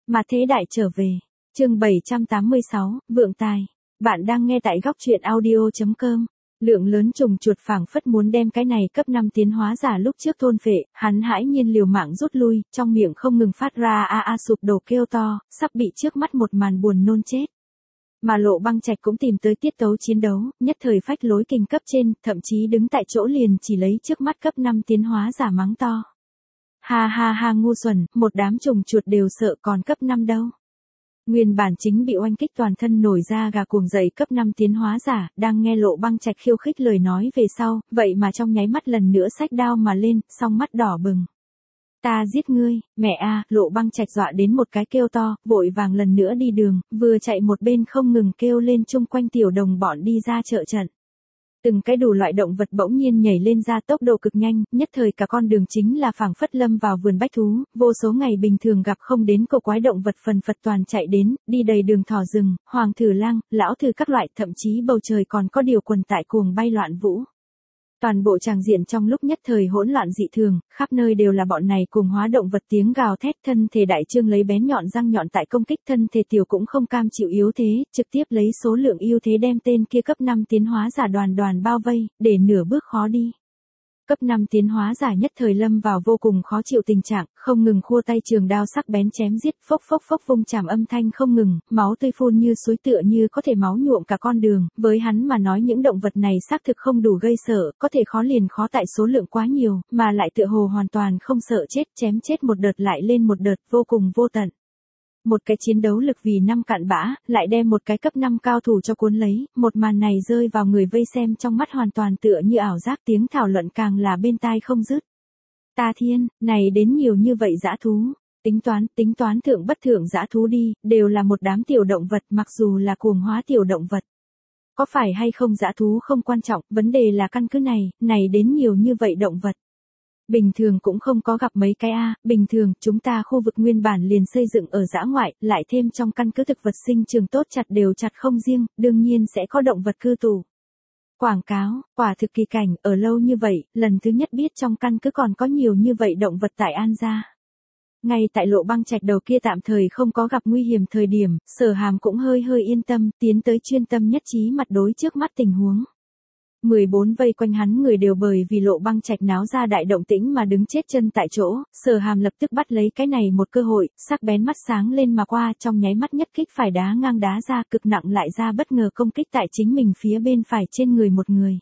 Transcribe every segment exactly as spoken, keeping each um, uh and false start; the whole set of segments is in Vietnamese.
Mà thế đại trở về. Chương bảy trăm tám mươi sáu, vượng tài. Bạn đang nghe tại góc truyện audio chấm com. Lượng lớn trùng chuột phảng phất muốn đem cái này cấp năm tiến hóa giả lúc trước thôn phệ, hắn hãi nhiên liều mạng rút lui, trong miệng không ngừng phát ra a a sụp đổ kêu to, sắp bị trước mắt một màn buồn nôn chết. Mà Lộ Băng Trạch cũng tìm tới tiết tấu chiến đấu, nhất thời phách lối kình cấp trên, thậm chí đứng tại chỗ liền chỉ lấy trước mắt cấp năm tiến hóa giả mắng to. Ha ha ha ngu xuẩn, một đám trùng chuột đều sợ còn cấp năm đâu. Nguyên bản chính bị oanh kích toàn thân nổi ra gà cuồng dậy cấp năm tiến hóa giả, đang nghe Lộ Băng Trạch khiêu khích lời nói về sau, vậy mà trong nháy mắt lần nữa xách đao mà lên, song mắt đỏ bừng. Ta giết ngươi, mẹ a, Lộ Băng Trạch dọa đến một cái kêu to, vội vàng lần nữa đi đường, vừa chạy một bên không ngừng kêu lên chung quanh tiểu đồng bọn đi ra trợ trận. Từng cái đủ loại động vật bỗng nhiên nhảy lên ra tốc độ cực nhanh, nhất thời cả con đường chính là phảng phất lâm vào vườn bách thú, vô số ngày bình thường gặp không đến cổ quái động vật phần phật toàn chạy đến, đi đầy đường thỏ rừng, hoàng thử lang, lão thử các loại, thậm chí bầu trời còn có điều quần tại cuồng bay loạn vũ. Toàn bộ tràng diện trong lúc nhất thời hỗn loạn dị thường, khắp nơi đều là bọn này cùng hóa động vật tiếng gào thét, thân thể đại trương lấy bén nhọn răng nhọn tại công kích, thân thể tiểu cũng không cam chịu yếu thế, trực tiếp lấy số lượng ưu thế đem tên kia cấp năm tiến hóa giả đoàn đoàn bao vây, để nửa bước khó đi. Cấp năm tiến hóa giả nhất thời lâm vào vô cùng khó chịu tình trạng, không ngừng khua tay trường đao sắc bén chém giết, phốc phốc phốc vung chảm âm thanh không ngừng, máu tươi phun như suối tựa như có thể máu nhuộm cả con đường, với hắn mà nói những động vật này xác thực không đủ gây sợ, có thể khó liền khó tại số lượng quá nhiều, mà lại tựa hồ hoàn toàn không sợ chết, chém chết một đợt lại lên một đợt, vô cùng vô tận. Một cái chiến đấu lực vì năm cạn bã, lại đem một cái cấp năm cao thủ cho cuốn lấy, một màn này rơi vào người vây xem trong mắt hoàn toàn tựa như ảo giác, tiếng thảo luận càng là bên tai không dứt. Ta thiên, này đến nhiều như vậy dã thú, tính toán, tính toán thượng bất thượng dã thú đi, đều là một đám tiểu động vật mặc dù là cuồng hóa tiểu động vật. Có phải hay không dã thú không quan trọng, vấn đề là căn cứ này, này đến nhiều như vậy động vật. Bình thường cũng không có gặp mấy cái a, bình thường chúng ta khu vực nguyên bản liền xây dựng ở dã ngoại, lại thêm trong căn cứ thực vật sinh trường tốt chặt đều chặt không riêng, đương nhiên sẽ có động vật cư tù. Quảng cáo, quả thực kỳ cảnh, ở lâu như vậy, lần thứ nhất biết trong căn cứ còn có nhiều như vậy động vật tại An gia. Ngay tại Lộ Băng Trạch đầu kia tạm thời không có gặp nguy hiểm thời điểm, Sở Hàm cũng hơi hơi yên tâm, tiến tới chuyên tâm nhất trí mặt đối trước mắt tình huống. mười bốn vây quanh hắn người đều bởi vì Lộ Băng Trạch náo ra đại động tĩnh mà đứng chết chân tại chỗ, Sở Hàm lập tức bắt lấy cái này một cơ hội, sắc bén mắt sáng lên mà qua, trong nháy mắt nhất kích phải đá ngang đá ra, cực nặng lại ra bất ngờ công kích tại chính mình phía bên phải trên người một người.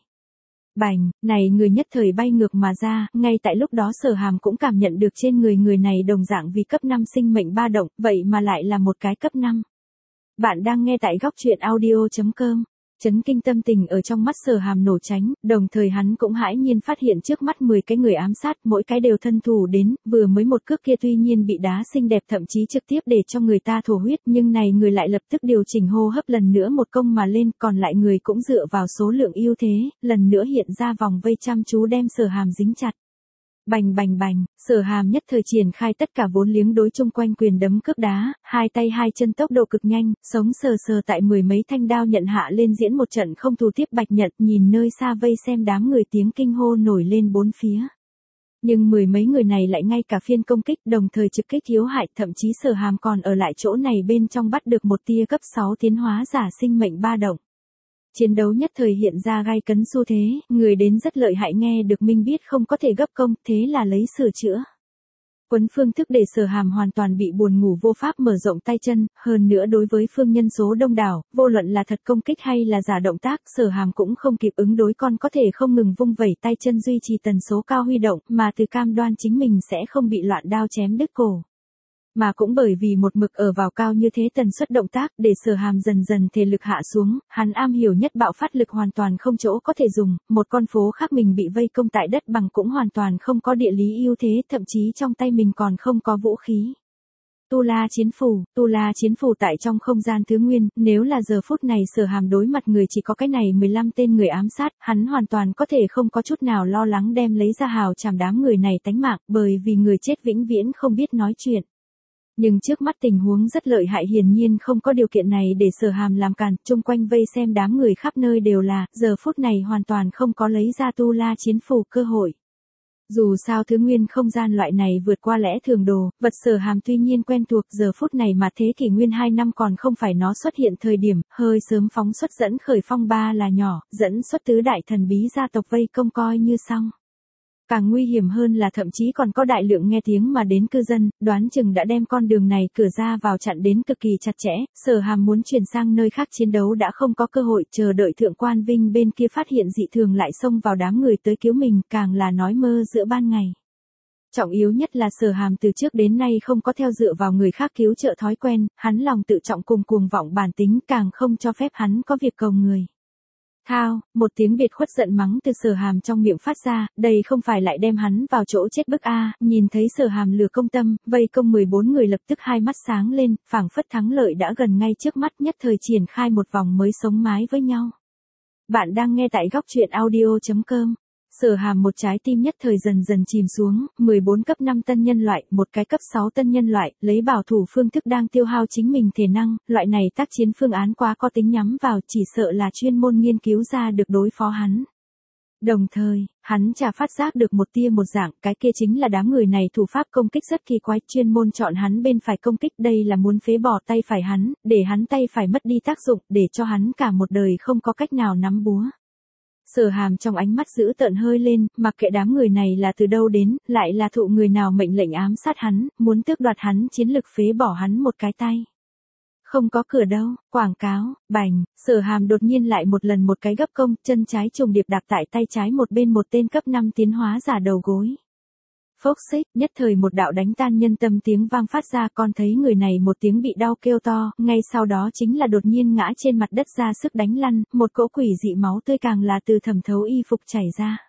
Bành, này người nhất thời bay ngược mà ra, ngay tại lúc đó Sở Hàm cũng cảm nhận được trên người người này đồng dạng vì cấp năm sinh mệnh ba động, vậy mà lại là một cái cấp năm. Bạn đang nghe tại góc truyện audio chấm com. Chấn kinh tâm tình ở trong mắt Sở Hàm nổ tránh, đồng thời hắn cũng hãi nhiên phát hiện trước mắt mười cái người ám sát, mỗi cái đều thân thủ đến, vừa mới một cước kia tuy nhiên bị đá xinh đẹp thậm chí trực tiếp để cho người ta thổ huyết, nhưng này người lại lập tức điều chỉnh hô hấp lần nữa một công mà lên, còn lại người cũng dựa vào số lượng ưu thế, lần nữa hiện ra vòng vây chăm chú đem Sở Hàm dính chặt. Bành bành bành, Sở Hàm nhất thời triển khai tất cả vốn liếng đối chung quanh quyền đấm cước đá, hai tay hai chân tốc độ cực nhanh, sống sờ sờ tại mười mấy thanh đao nhận hạ lên diễn một trận không thù tiếp bạch nhận, nhìn nơi xa vây xem đám người tiếng kinh hô nổi lên bốn phía. Nhưng mười mấy người này lại ngay cả phiên công kích đồng thời trực kích yếu hại, thậm chí Sở Hàm còn ở lại chỗ này bên trong bắt được một tia cấp sáu tiến hóa giả sinh mệnh ba động. Chiến đấu nhất thời hiện ra gai cấn xu thế, người đến rất lợi hại nghe được minh biết không có thể gấp công, thế là lấy sửa chữa. Quấn phương thức để Sở Hàm hoàn toàn bị buồn ngủ vô pháp mở rộng tay chân, hơn nữa đối với phương nhân số đông đảo, vô luận là thật công kích hay là giả động tác, Sở Hàm cũng không kịp ứng đối, con có thể không ngừng vung vẩy tay chân duy trì tần số cao huy động, mà từ cam đoan chính mình sẽ không bị loạn đao chém đứt cổ. Mà cũng bởi vì một mực ở vào cao như thế tần suất động tác để Sở Hàm dần dần thể lực hạ xuống, hắn am hiểu nhất bạo phát lực hoàn toàn không chỗ có thể dùng, một con phố khác mình bị vây công tại đất bằng cũng hoàn toàn không có địa lý ưu thế, thậm chí trong tay mình còn không có vũ khí. Tu La chiến phủ, Tu La chiến phủ tại trong không gian thứ nguyên, nếu là giờ phút này Sở Hàm đối mặt người chỉ có cái này mười lăm tên người ám sát, hắn hoàn toàn có thể không có chút nào lo lắng đem lấy ra hào chảm đám người này tánh mạng, bởi vì người chết vĩnh viễn không biết nói chuyện. Nhưng trước mắt tình huống rất lợi hại, hiển nhiên không có điều kiện này để Sở Hàm làm cản, chung quanh vây xem đám người khắp nơi đều là, giờ phút này hoàn toàn không có lấy ra Tu La chiến phủ cơ hội. Dù sao thứ nguyên không gian loại này vượt qua lẽ thường đồ, vật Sở Hàm tuy nhiên quen thuộc giờ phút này mà thế kỷ nguyên hai năm còn không phải nó xuất hiện thời điểm, hơi sớm phóng xuất dẫn khởi phong ba là nhỏ, dẫn xuất tứ đại thần bí gia tộc vây công coi như xong. Càng nguy hiểm hơn là thậm chí còn có đại lượng nghe tiếng mà đến cư dân, đoán chừng đã đem con đường này cửa ra vào chặn đến cực kỳ chặt chẽ, Sở Hàm muốn chuyển sang nơi khác chiến đấu đã không có cơ hội, chờ đợi Thượng Quan Vinh bên kia phát hiện dị thường lại xông vào đám người tới cứu mình, càng là nói mơ giữa ban ngày. Trọng yếu nhất là Sở Hàm từ trước đến nay không có theo dựa vào người khác cứu trợ thói quen, hắn lòng tự trọng cùng cuồng vọng bản tính càng không cho phép hắn có việc cầu người. Thao, một tiếng biệt khuất giận mắng từ Sở Hàm trong miệng phát ra, đây không phải lại đem hắn vào chỗ chết bức a. Nhìn thấy Sở Hàm lừa công tâm, vây công mười bốn người lập tức hai mắt sáng lên, phảng phất thắng lợi đã gần ngay trước mắt, nhất thời triển khai một vòng mới sống mái với nhau. Bạn đang nghe tại góc truyện audio chấm com. Sở Hàm một trái tim nhất thời dần dần chìm xuống, mười bốn cấp năm tân nhân loại, một cái cấp sáu tân nhân loại, lấy bảo thủ phương thức đang tiêu hao chính mình thể năng, loại này tác chiến phương án quá có tính nhắm vào, chỉ sợ là chuyên môn nghiên cứu ra được đối phó hắn. Đồng thời, hắn chả phát giác được một tia một dạng, cái kia chính là đám người này thủ pháp công kích rất kỳ quái, chuyên môn chọn hắn bên phải công kích, đây là muốn phế bỏ tay phải hắn, để hắn tay phải mất đi tác dụng, để cho hắn cả một đời không có cách nào nắm búa. Sở Hàm trong ánh mắt dữ tợn hơi lên, mặc kệ đám người này là từ đâu đến, lại là thụ người nào mệnh lệnh ám sát hắn, muốn tước đoạt hắn chiến lực phế bỏ hắn một cái tay. Không có cửa đâu, quảng cáo, bành, Sở Hàm đột nhiên lại một lần một cái gấp công, chân trái trùng điệp đạp tại tay trái một bên một tên cấp năm tiến hóa giả đầu gối. Phốc xích, nhất thời một đạo đánh tan nhân tâm tiếng vang phát ra, con thấy người này một tiếng bị đau kêu to, ngay sau đó chính là đột nhiên ngã trên mặt đất ra sức đánh lăn, một cỗ quỷ dị máu tươi càng là từ thẩm thấu y phục chảy ra.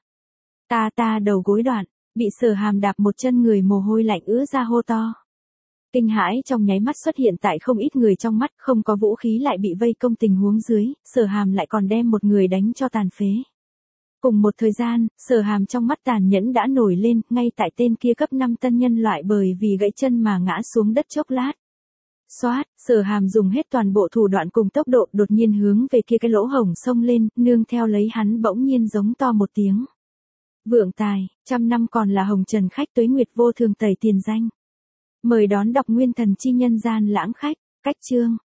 Ta ta đầu gối đoạn, bị Sở Hàm đạp một chân người mồ hôi lạnh ứa ra hô to. Kinh hãi trong nháy mắt xuất hiện tại không ít người trong mắt, không có vũ khí lại bị vây công tình huống dưới, Sở Hàm lại còn đem một người đánh cho tàn phế. Cùng một thời gian, Sở Hàm trong mắt tàn nhẫn đã nổi lên, ngay tại tên kia cấp năm tân nhân loại bởi vì gãy chân mà ngã xuống đất chốc lát. Xoát, Sở Hàm dùng hết toàn bộ thủ đoạn cùng tốc độ đột nhiên hướng về kia cái lỗ hổng xông lên, nương theo lấy hắn bỗng nhiên giống to một tiếng. Vượng tài, trăm năm còn là hồng trần khách tuế nguyệt vô thường tẩy tiền danh. Mời đón đọc nguyên thần chi nhân gian lãng khách, cách chương.